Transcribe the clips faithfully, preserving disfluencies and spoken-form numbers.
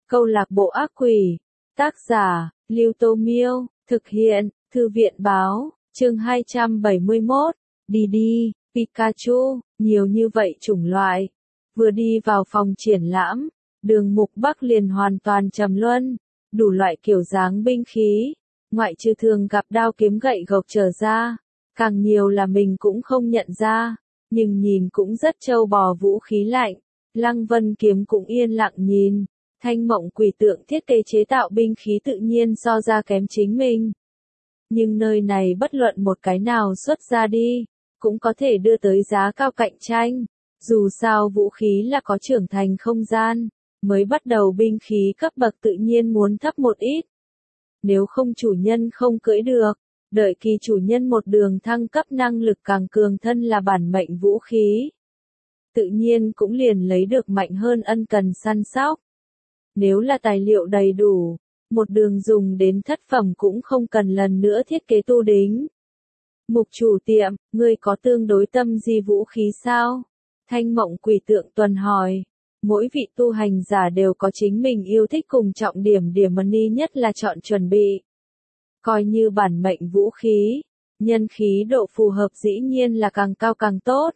Câu lạc bộ ác quỷ. Tác giả, Lưu Tô Miêu. Thực hiện, Thư viện Báo. Chương hai trăm bảy mươi mốt. Đi đi, Pikachu, nhiều như vậy chủng loại. Vừa đi vào phòng triển lãm, Đường Mục Bắc liền hoàn toàn trầm luân. Đủ loại kiểu dáng binh khí, ngoại trừ thường gặp đao kiếm gậy gộc trở ra, càng nhiều là mình cũng không nhận ra, nhưng nhìn cũng rất trâu bò vũ khí lạnh. Lăng Vân Kiếm cũng yên lặng nhìn, Thanh Mộng Quỷ Tượng thiết kế chế tạo binh khí tự nhiên so ra kém chính mình. Nhưng nơi này bất luận một cái nào xuất ra đi, cũng có thể đưa tới giá cao cạnh tranh, dù sao vũ khí là có trưởng thành không gian, mới bắt đầu binh khí cấp bậc tự nhiên muốn thấp một ít. Nếu không chủ nhân không cưỡi được, đợi kỳ chủ nhân một đường thăng cấp năng lực càng cường thân là bản mệnh vũ khí. Tự nhiên cũng liền lấy được mạnh hơn ân cần săn sóc. Nếu là tài liệu đầy đủ, một đường dùng đến thất phẩm cũng không cần lần nữa thiết kế tu đính. Mục chủ tiệm, ngươi có tương đối tâm di vũ khí sao? Thanh Mộng Quỷ Tượng tuần hỏi. Mỗi vị tu hành giả đều có chính mình yêu thích cùng trọng điểm điểm money nhất là chọn chuẩn bị. Coi như bản mệnh vũ khí, nhân khí độ phù hợp dĩ nhiên là càng cao càng tốt.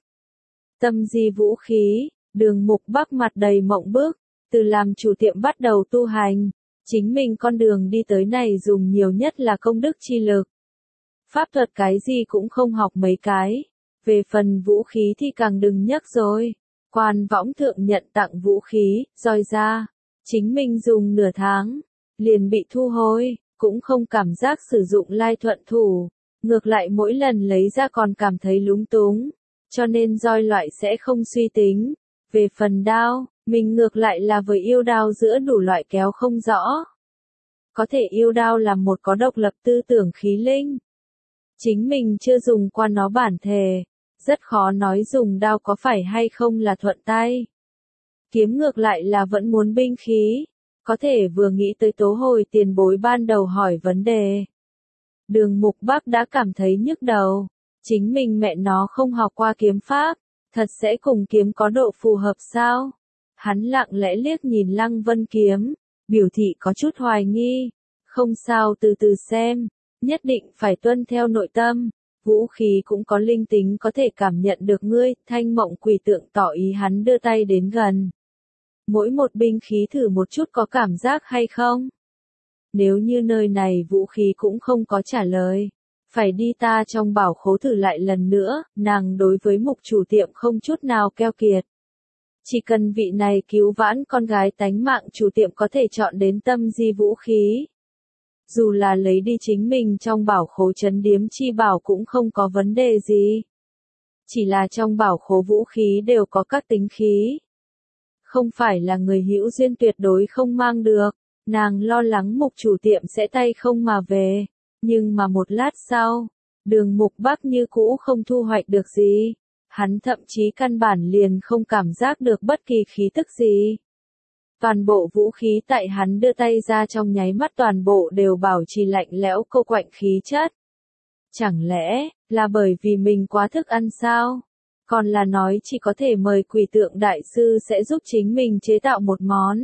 Tâm di vũ khí, Đường Mục Bắc mặt đầy mộng bức, từ làm chủ tiệm bắt đầu tu hành, chính mình con đường đi tới này dùng nhiều nhất là công đức chi lực. Pháp thuật cái gì cũng không học mấy cái, về phần vũ khí thì càng đừng nhắc rồi. Quan Võng Thượng nhận tặng vũ khí, roi ra, chính mình dùng nửa tháng, liền bị thu hồi, cũng không cảm giác sử dụng lai thuận thủ, ngược lại mỗi lần lấy ra còn cảm thấy lúng túng, cho nên roi loại sẽ không suy tính. Về phần đao, mình ngược lại là với yêu đao giữa đủ loại kéo không rõ. Có thể yêu đao là một có độc lập tư tưởng khí linh. Chính mình chưa dùng qua nó bản thể. Rất khó nói dùng đao có phải hay không là thuận tay. Kiếm ngược lại là vẫn muốn binh khí. Có thể vừa nghĩ tới tố hồi tiền bối ban đầu hỏi vấn đề. Đường Mục Bắc đã cảm thấy nhức đầu. Chính mình mẹ nó không học qua kiếm pháp. Thật sẽ cùng kiếm có độ phù hợp sao? Hắn lặng lẽ liếc nhìn Lăng Vân Kiếm. Biểu thị có chút hoài nghi. Không sao, từ từ xem. Nhất định phải tuân theo nội tâm. Vũ khí cũng có linh tính có thể cảm nhận được ngươi. Thanh Mộng Quỷ Tượng tỏ ý hắn đưa tay đến gần. Mỗi một binh khí thử một chút có cảm giác hay không? Nếu như nơi này vũ khí cũng không có trả lời, phải đi ta trong bảo khố thử lại lần nữa. Nàng đối với mục chủ tiệm không chút nào keo kiệt. Chỉ cần vị này cứu vãn con gái tánh mạng, chủ tiệm có thể chọn đến tâm di vũ khí. Dù là lấy đi chính mình trong bảo khố trấn điếm chi bảo cũng không có vấn đề gì. Chỉ là trong bảo khố vũ khí đều có các tính khí. Không phải là người hữu duyên tuyệt đối không mang được. Nàng lo lắng mục chủ tiệm sẽ tay không mà về. Nhưng mà một lát sau, Đường Mục Bắc như cũ không thu hoạch được gì. Hắn thậm chí căn bản liền không cảm giác được bất kỳ khí tức gì. Toàn bộ vũ khí tại hắn đưa tay ra trong nháy mắt toàn bộ đều bảo trì lạnh lẽo cô quạnh khí chất. Chẳng lẽ, là bởi vì mình quá thức ăn sao? Còn là nói chỉ có thể mời Quỷ Tượng đại sư sẽ giúp chính mình chế tạo một món.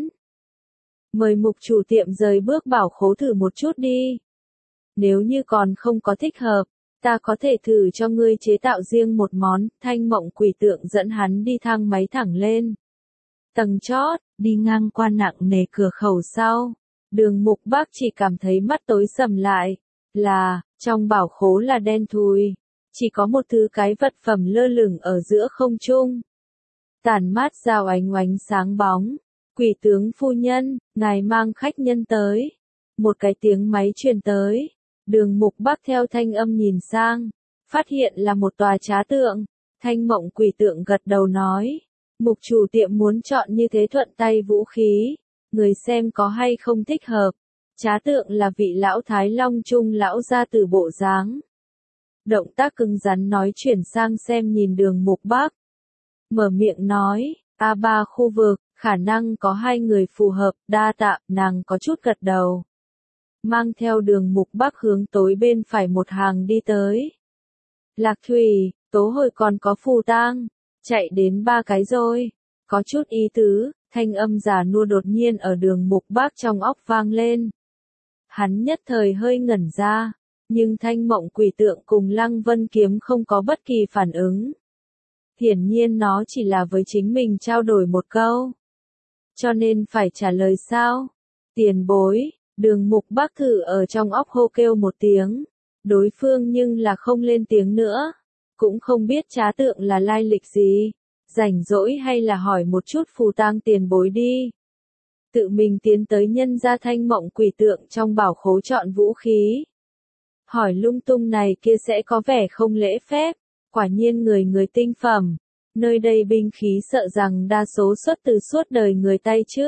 Mời mục chủ tiệm rời bước bảo khố thử một chút đi. Nếu như còn không có thích hợp, ta có thể thử cho ngươi chế tạo riêng một món. Thanh Mộng Quỷ Tượng dẫn hắn đi thang máy thẳng lên. Tầng chót, đi ngang qua nặng nề cửa khẩu sau. Đường Mục Bắc chỉ cảm thấy mắt tối sầm lại. Là, trong bảo khố là đen thui. Chỉ có một thứ cái vật phẩm lơ lửng ở giữa không trung. Tản mát rao ánh ánh sáng bóng. Quỷ tướng phu nhân, ngài mang khách nhân tới. Một cái tiếng máy truyền tới. Đường Mục Bắc theo thanh âm nhìn sang. Phát hiện là một tòa trá tượng. Thanh Mộng Quỷ Tượng gật đầu nói. Mục chủ tiệm muốn chọn như thế thuận tay vũ khí. Người xem có hay không thích hợp. Trá tượng là vị lão Thái Long Trung lão gia tử bộ dáng. Động tác cứng rắn nói chuyển sang xem nhìn Đường Mục Bắc. Mở miệng nói, A ba khu vực, khả năng có hai người phù hợp, đa tạ. Nàng có chút gật đầu. Mang theo Đường Mục Bắc hướng tối bên phải một hàng đi tới. Lạc Thủy, tố hồi còn có Phù Tang, chạy đến ba cái rồi. Có chút ý tứ, Thanh âm già nua đột nhiên ở Đường Mục Bác trong óc vang lên. Hắn nhất thời hơi ngẩn ra, nhưng Thanh Mộng Quỷ Tượng cùng Lăng Vân Kiếm không có bất kỳ phản ứng. Hiển nhiên nó chỉ là với chính mình trao đổi một câu. Cho nên phải trả lời sao? Tiền bối, Đường Mục Bác thử ở trong óc hô kêu một tiếng. Đối phương nhưng là không lên tiếng nữa. Cũng không biết trá tượng là lai lịch gì. Rảnh rỗi hay là hỏi một chút phù tang tiền bối đi. Tự mình tiến tới nhân ra Thanh Mộng Quỷ Tượng trong bảo khố chọn vũ khí. Hỏi lung tung này kia sẽ có vẻ không lễ phép. Quả nhiên người người tinh phẩm. Nơi đây binh khí sợ rằng đa số xuất từ suốt đời người tay chứ.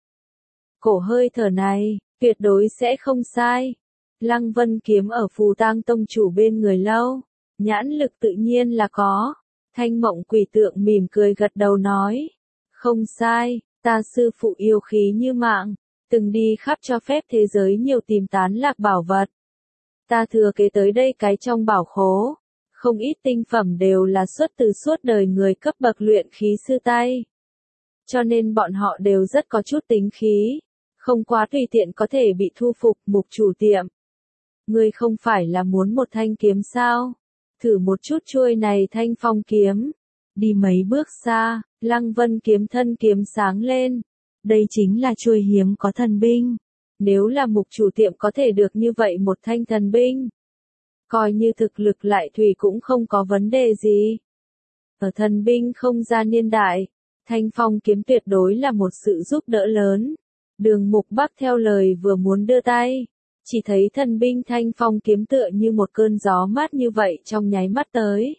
Cổ hơi thở này, tuyệt đối sẽ không sai. Lăng Vân Kiếm ở Phù Tang Tông chủ bên người lâu. Nhãn lực tự nhiên là có. Thanh Mộng Quỷ Tượng mỉm cười gật đầu nói. Không sai, ta sư phụ yêu khí như mạng. Từng đi khắp cho phép thế giới nhiều tìm tán lạc bảo vật. Ta thừa kế tới đây cái trong bảo khố. Không ít tinh phẩm đều là xuất từ suốt đời người cấp bậc luyện khí sư tay. Cho nên bọn họ đều rất có chút tính khí. Không quá tùy tiện có thể bị thu phục. Mục chủ tiệm. Ngươi không phải là muốn một thanh kiếm sao? Thử một chút chuôi này Thanh Phong kiếm. Đi mấy bước xa, Lăng Vân Kiếm thân kiếm sáng lên. Đây chính là chuôi hiếm có thần binh. Nếu là mục chủ tiệm có thể được như vậy một thanh thần binh. Coi như thực lực lại thủy cũng không có vấn đề gì. Ở thần binh không gian niên đại, Thanh Phong kiếm tuyệt đối là một sự giúp đỡ lớn. Đường Mục Bác theo lời vừa muốn đưa tay. Chỉ thấy thần binh Thanh Phong kiếm tựa như một cơn gió mát như vậy trong nháy mắt tới.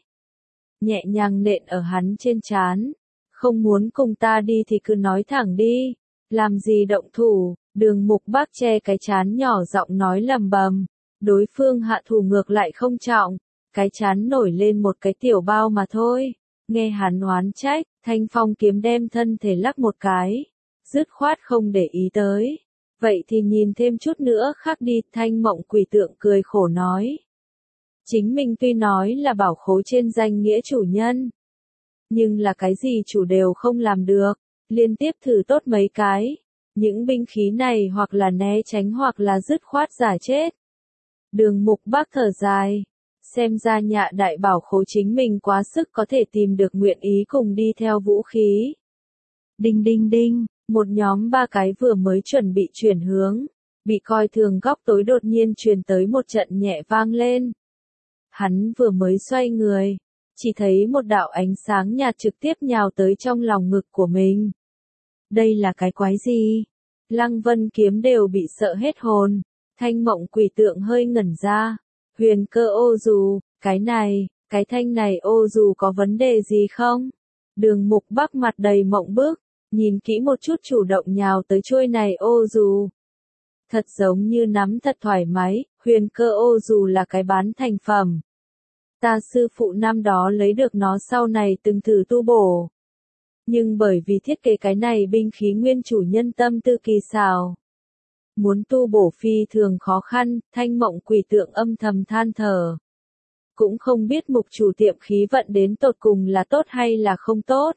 Nhẹ nhàng nện ở hắn trên trán. Không muốn cùng ta đi thì cứ nói thẳng đi. Làm gì động thủ, Đường Mục Bác che cái trán nhỏ giọng nói lầm bầm. Đối phương hạ thủ ngược lại không trọng. Cái trán nổi lên một cái tiểu bao mà thôi. Nghe hắn oán trách, Thanh Phong kiếm đem thân thể lắc một cái. Dứt khoát không để ý tới. Vậy thì nhìn thêm chút nữa khác đi. Thanh Mộng Quỷ Tượng cười khổ nói. Chính mình tuy nói là bảo khố trên danh nghĩa chủ nhân. Nhưng là cái gì chủ đều không làm được. Liên tiếp thử tốt mấy cái. Những binh khí này hoặc là né tránh hoặc là dứt khoát giả chết. Đường Mục Bác thở dài. Xem ra Nhạ đại bảo khố chính mình quá sức có thể tìm được nguyện ý cùng đi theo vũ khí. Đinh đinh đinh, một nhóm ba cái vừa mới chuẩn bị chuyển hướng. Bị coi thường góc tối đột nhiên truyền tới một trận nhẹ vang lên. Hắn vừa mới xoay người. Chỉ thấy một đạo ánh sáng nhạt trực tiếp nhào tới trong lòng ngực của mình. Đây là cái quái gì? Lăng Vân Kiếm đều bị sợ hết hồn. Thanh Mộng Quỷ Tượng hơi ngẩn ra. Huyền Cơ ô dù, cái này, cái thanh này ô dù có vấn đề gì không? Đường Mục Bác mặt đầy mộng bức, nhìn kỹ một chút chủ động nhào tới chuôi này ô dù. Thật giống như nắm thật thoải mái, Huyền Cơ ô dù là cái bán thành phẩm. Ta sư phụ năm đó lấy được nó sau này từng thử tu bổ. Nhưng bởi vì thiết kế cái này binh khí nguyên chủ nhân tâm tư kỳ xảo. Muốn tu bổ phi thường khó khăn, Thanh Mộng Quỷ Tượng âm thầm than thở. Cũng không biết mục chủ tiệm khí vận đến tột cùng là tốt hay là không tốt.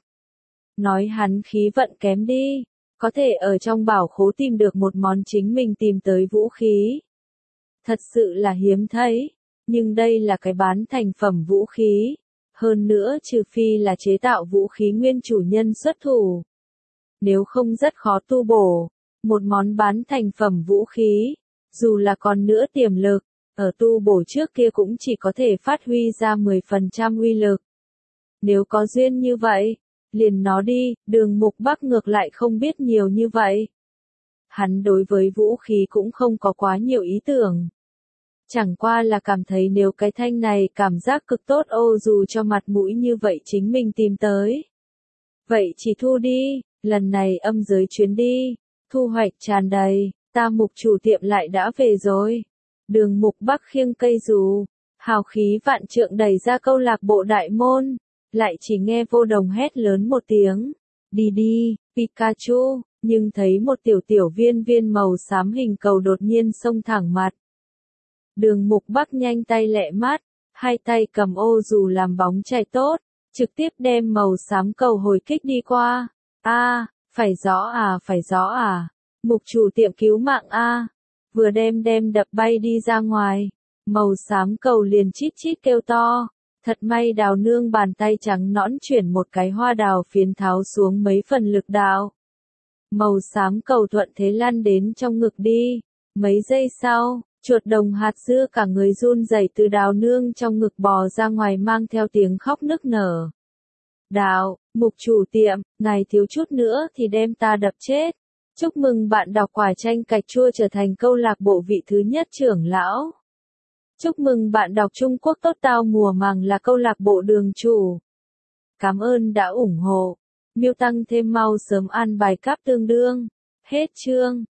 Nói hắn khí vận kém đi, có thể ở trong bảo khố tìm được một món chính mình tìm tới vũ khí. Thật sự là hiếm thấy, nhưng đây là cái bán thành phẩm vũ khí. Hơn nữa trừ phi là chế tạo vũ khí nguyên chủ nhân xuất thủ. Nếu không rất khó tu bổ. Một món bán thành phẩm vũ khí, dù là còn nữa tiềm lực, ở tu bổ trước kia cũng chỉ có thể phát huy ra mười phần trăm uy lực. Nếu có duyên như vậy, liền nó đi, Đường Mục Bác ngược lại không biết nhiều như vậy. Hắn đối với vũ khí cũng không có quá nhiều ý tưởng. Chẳng qua là cảm thấy nếu cái thanh này cảm giác cực tốt ô dù cho mặt mũi như vậy chính mình tìm tới. Vậy chỉ thu đi, lần này âm giới chuyến đi. Thu hoạch tràn đầy, ta mục chủ tiệm lại đã về rồi. Đường Mục Bác khiêng cây dù, hào khí vạn trượng đẩy ra câu lạc bộ đại môn, lại chỉ nghe Vô Đồng hét lớn một tiếng, đi đi, Pikachu, nhưng thấy một tiểu tiểu viên viên màu xám hình cầu đột nhiên xông thẳng mặt. Đường Mục Bác nhanh tay lẹ mắt, hai tay cầm ô dù làm bóng chảy tốt, trực tiếp đem màu xám cầu hồi kích đi qua. A, Phải rõ à, phải rõ à. Mục chủ tiệm cứu mạng a. Vừa đem đem đập bay đi ra ngoài. Màu xám cầu liền chít chít kêu to. Thật may Đào nương bàn tay trắng nõn chuyển một cái hoa đào phiến tháo xuống mấy phần lực đạo. Màu xám cầu thuận thế lăn đến trong ngực đi. Mấy giây sau, chuột đồng hạt dưa cả người run rẩy từ Đào nương trong ngực bò ra ngoài mang theo tiếng khóc nức nở. Đào, mục chủ tiệm, này thiếu chút nữa thì đem ta đập chết. Chúc mừng bạn đọc quả chanh cạch chua trở thành câu lạc bộ vị thứ nhất trưởng lão. Chúc mừng bạn đọc Trung Quốc tốt tao mùa màng là câu lạc bộ đường chủ. Cảm ơn đã ủng hộ. Miêu tăng thêm mau sớm ăn bài cáp tương đương. Hết chương.